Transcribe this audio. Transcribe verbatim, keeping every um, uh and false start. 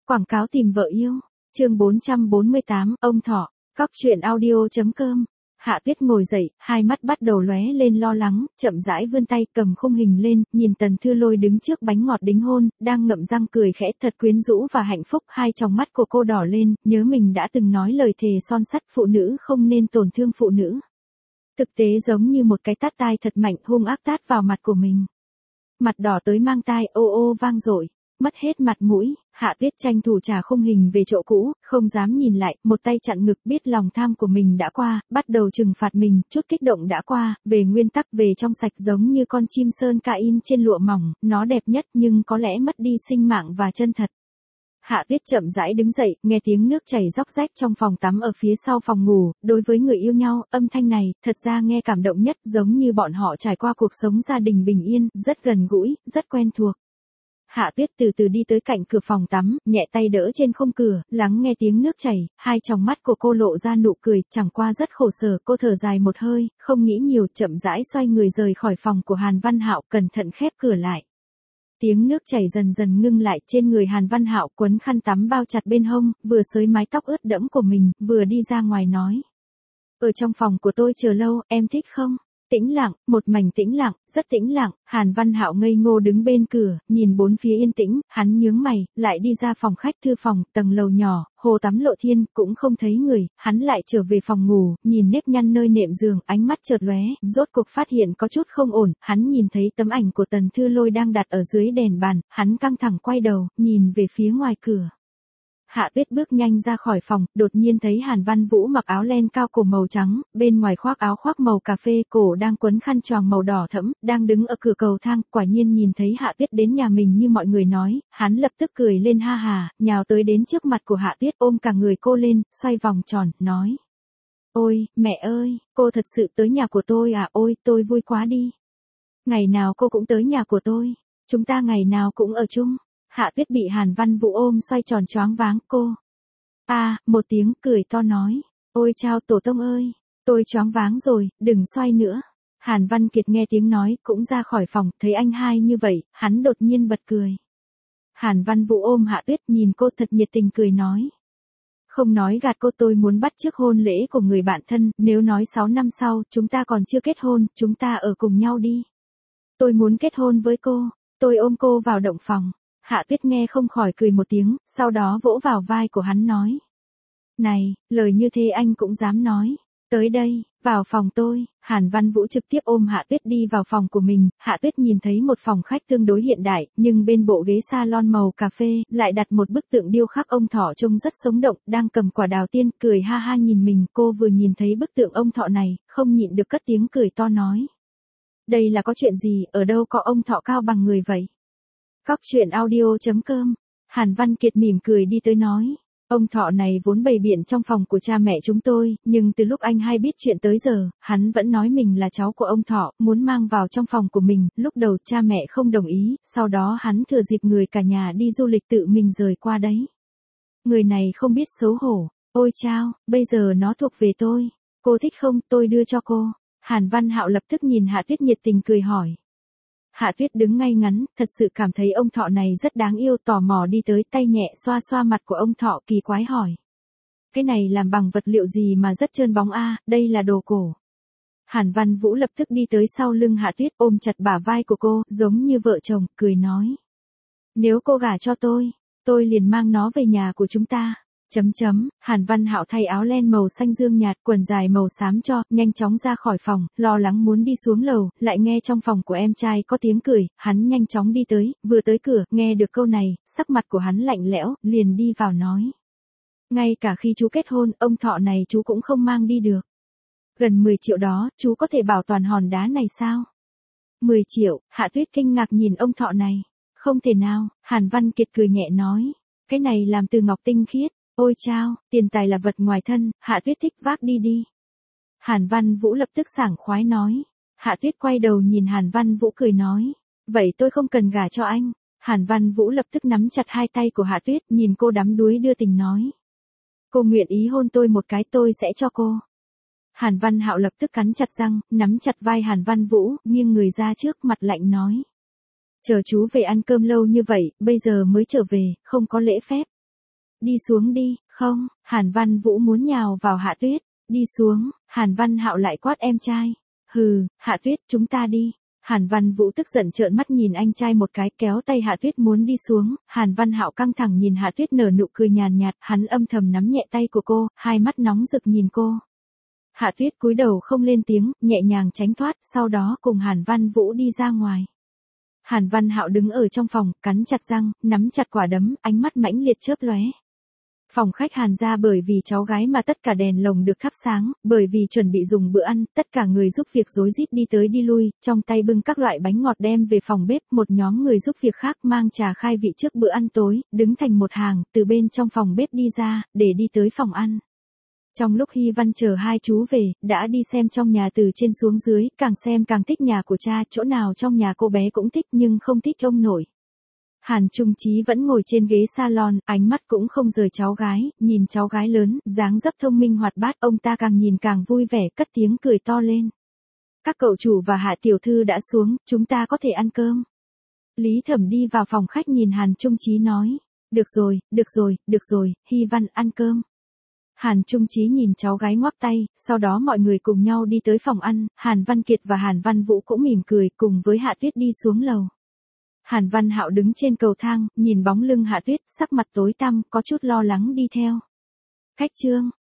Quảng cáo tìm vợ yêu. Chương bốn trăm bốn mươi tám, ông thọ. Cóc truyện audio chấm com. Hạ Tuyết ngồi dậy, hai mắt bắt đầu lóe lên lo lắng, chậm rãi vươn tay cầm khung hình lên, nhìn Tần Thư Lôi đứng trước bánh ngọt đính hôn, đang ngậm răng cười khẽ thật quyến rũ và hạnh phúc. Hai tròng mắt của cô đỏ lên, nhớ mình đã từng nói lời thề son sắt phụ nữ không nên tổn thương phụ nữ. Thực tế giống như một cái tát tai thật mạnh hung ác tát vào mặt của mình. Mặt đỏ tới mang tai ô ô vang dội. Mất hết mặt mũi, Hạ Tuyết tranh thủ trả khung hình về chỗ cũ, không dám nhìn lại, một tay chặn ngực biết lòng tham của mình đã qua, bắt đầu trừng phạt mình, chút kích động đã qua, về nguyên tắc về trong sạch giống như con chim sơn ca in trên lụa mỏng, nó đẹp nhất nhưng có lẽ mất đi sinh mạng và chân thật. Hạ Tuyết chậm rãi đứng dậy, nghe tiếng nước chảy róc rách trong phòng tắm ở phía sau phòng ngủ, đối với người yêu nhau, âm thanh này, thật ra nghe cảm động nhất giống như bọn họ trải qua cuộc sống gia đình bình yên, rất gần gũi, rất quen thuộc. Hạ Tuyết từ từ đi tới cạnh cửa phòng tắm, nhẹ tay đỡ trên khung cửa, lắng nghe tiếng nước chảy, hai tròng mắt của cô lộ ra nụ cười, chẳng qua rất khổ sở, cô thở dài một hơi, không nghĩ nhiều, chậm rãi xoay người rời khỏi phòng của Hàn Văn Hạo, cẩn thận khép cửa lại. Tiếng nước chảy dần dần ngưng lại, trên người Hàn Văn Hạo quấn khăn tắm bao chặt bên hông, vừa xới mái tóc ướt đẫm của mình, vừa đi ra ngoài nói: "Ở trong phòng của tôi chờ lâu, em thích không?" Tĩnh lặng, một mảnh tĩnh lặng, rất tĩnh lặng, Hàn Văn Hạo ngây ngô đứng bên cửa, nhìn bốn phía yên tĩnh, hắn nhướng mày, lại đi ra phòng khách thư phòng, tầng lầu nhỏ, hồ tắm lộ thiên, cũng không thấy người, hắn lại trở về phòng ngủ, nhìn nếp nhăn nơi nệm giường, ánh mắt chợt lóe, rốt cuộc phát hiện có chút không ổn, hắn nhìn thấy tấm ảnh của Tần Thư Lôi đang đặt ở dưới đèn bàn, hắn căng thẳng quay đầu, nhìn về phía ngoài cửa. Hạ Tuyết bước nhanh ra khỏi phòng, đột nhiên thấy Hàn Văn Vũ mặc áo len cao cổ màu trắng, bên ngoài khoác áo khoác màu cà phê, cổ đang quấn khăn choàng màu đỏ thẫm, đang đứng ở cửa cầu thang, quả nhiên nhìn thấy Hạ Tuyết đến nhà mình như mọi người nói, hắn lập tức cười lên ha hà, nhào tới đến trước mặt của Hạ Tuyết ôm cả người cô lên, xoay vòng tròn, nói: "Ôi, mẹ ơi, cô thật sự tới nhà của tôi à, ôi, tôi vui quá đi. Ngày nào cô cũng tới nhà của tôi, chúng ta ngày nào cũng ở chung." Hạ Tuyết bị Hàn Văn Vũ ôm xoay tròn choáng váng, cô a à, một tiếng cười to nói: "Ôi chao tổ tông ơi, tôi choáng váng rồi, đừng xoay nữa." Hàn Văn Kiệt nghe tiếng nói, cũng ra khỏi phòng, thấy anh hai như vậy, hắn đột nhiên bật cười. Hàn Văn Vũ ôm Hạ Tuyết, nhìn cô thật nhiệt tình cười nói: "Không nói gạt cô, tôi muốn bắt trước hôn lễ của người bạn thân, nếu nói sáu năm sau, chúng ta còn chưa kết hôn, chúng ta ở cùng nhau đi. Tôi muốn kết hôn với cô." Tôi ôm cô vào động phòng. Hạ Tuyết nghe không khỏi cười một tiếng, sau đó vỗ vào vai của hắn nói: "Này, lời như thế anh cũng dám nói. Tới đây, vào phòng tôi." Hàn Văn Vũ trực tiếp ôm Hạ Tuyết đi vào phòng của mình, Hạ Tuyết nhìn thấy một phòng khách tương đối hiện đại, nhưng bên bộ ghế salon màu cà phê, lại đặt một bức tượng điêu khắc ông thọ trông rất sống động, đang cầm quả đào tiên, cười ha ha nhìn mình, cô vừa nhìn thấy bức tượng ông thọ này, không nhịn được cất tiếng cười to nói: "Đây là có chuyện gì, ở đâu có ông thọ cao bằng người vậy?" Cóc truyện audio chấm com. Hàn Văn Kiệt mỉm cười đi tới nói: "Ông thọ này vốn bày biện trong phòng của cha mẹ chúng tôi, nhưng từ lúc anh hai biết chuyện tới giờ, hắn vẫn nói mình là cháu của ông thọ, muốn mang vào trong phòng của mình, lúc đầu cha mẹ không đồng ý, sau đó hắn thừa dịp người cả nhà đi du lịch tự mình rời qua đấy. Người này không biết xấu hổ, ôi chao, bây giờ nó thuộc về tôi. Cô thích không, tôi đưa cho cô." Hàn Văn Hạo lập tức nhìn Hạ Tuyết nhiệt tình cười hỏi. Hạ Tuyết đứng ngay ngắn, thật sự cảm thấy ông thọ này rất đáng yêu, tò mò đi tới, tay nhẹ xoa xoa mặt của ông thọ, kỳ quái hỏi: "Cái này làm bằng vật liệu gì mà rất trơn bóng a, à, đây là đồ cổ." Hàn Văn Vũ lập tức đi tới sau lưng Hạ Tuyết, ôm chặt bả vai của cô, giống như vợ chồng, cười nói: "Nếu cô gả cho tôi, tôi liền mang nó về nhà của chúng ta." Chấm chấm, Hàn Văn Hạo thay áo len màu xanh dương nhạt, quần dài màu xám cho, nhanh chóng ra khỏi phòng, lo lắng muốn đi xuống lầu, lại nghe trong phòng của em trai có tiếng cười, hắn nhanh chóng đi tới, vừa tới cửa, nghe được câu này, sắc mặt của hắn lạnh lẽo, liền đi vào nói: "Ngay cả khi chú kết hôn, ông thọ này chú cũng không mang đi được. Gần mười triệu đó, chú có thể bảo toàn hòn đá này sao?" mười triệu, Hạ Tuyết kinh ngạc nhìn ông thọ này. "Không thể nào." Hàn Văn Kiệt cười nhẹ nói: "Cái này làm từ ngọc tinh khiết. Ôi chao, tiền tài là vật ngoài thân, Hạ Tuyết thích vác đi đi." Hàn Văn Vũ lập tức sảng khoái nói. Hạ Tuyết quay đầu nhìn Hàn Văn Vũ cười nói: "Vậy tôi không cần gả cho anh." Hàn Văn Vũ lập tức nắm chặt hai tay của Hạ Tuyết, nhìn cô đắm đuối đưa tình nói: "Cô nguyện ý hôn tôi một cái, tôi sẽ cho cô." Hàn Văn Hạo lập tức cắn chặt răng, nắm chặt vai Hàn Văn Vũ, nghiêng người ra trước, mặt lạnh nói: "Chờ chú về ăn cơm lâu như vậy, bây giờ mới trở về, không có lễ phép." Đi xuống đi, không, Hàn Văn Vũ muốn nhào vào Hạ Tuyết, đi xuống, Hàn Văn Hạo lại quát em trai. Hừ, Hạ Tuyết, chúng ta đi. Hàn Văn Vũ tức giận trợn mắt nhìn anh trai một cái, kéo tay Hạ Tuyết muốn đi xuống, Hàn Văn Hạo căng thẳng nhìn Hạ Tuyết nở nụ cười nhàn nhạt, hắn âm thầm nắm nhẹ tay của cô, hai mắt nóng rực nhìn cô. Hạ Tuyết cúi đầu không lên tiếng, nhẹ nhàng tránh thoát, sau đó cùng Hàn Văn Vũ đi ra ngoài. Hàn Văn Hạo đứng ở trong phòng, cắn chặt răng, nắm chặt quả đấm, ánh mắt mãnh liệt chớp lóe. Phòng khách Hàn gia bởi vì cháu gái mà tất cả đèn lồng được thắp sáng, bởi vì chuẩn bị dùng bữa ăn, tất cả người giúp việc rối rít đi tới đi lui, trong tay bưng các loại bánh ngọt đem về phòng bếp, một nhóm người giúp việc khác mang trà khai vị trước bữa ăn tối, đứng thành một hàng, từ bên trong phòng bếp đi ra, để đi tới phòng ăn. Trong lúc Hy Văn chờ hai chú về, đã đi xem trong nhà từ trên xuống dưới, càng xem càng thích nhà của cha, chỗ nào trong nhà cô bé cũng thích nhưng không thích ông nội. Hàn Trung Chí vẫn ngồi trên ghế salon, ánh mắt cũng không rời cháu gái, nhìn cháu gái lớn, dáng dấp thông minh hoạt bát, ông ta càng nhìn càng vui vẻ, cất tiếng cười to lên. Các cậu chủ và Hạ tiểu thư đã xuống, chúng ta có thể ăn cơm. Lý Thẩm đi vào phòng khách nhìn Hàn Trung Chí nói, được rồi, được rồi, được rồi, Hy Văn ăn cơm. Hàn Trung Chí nhìn cháu gái ngoắc tay, sau đó mọi người cùng nhau đi tới phòng ăn, Hàn Văn Kiệt và Hàn Văn Vũ cũng mỉm cười, cùng với Hạ Tuyết đi xuống lầu. Hàn Văn Hạo đứng trên cầu thang, nhìn bóng lưng Hạ Tuyết, sắc mặt tối tăm, có chút lo lắng đi theo. Khách trương,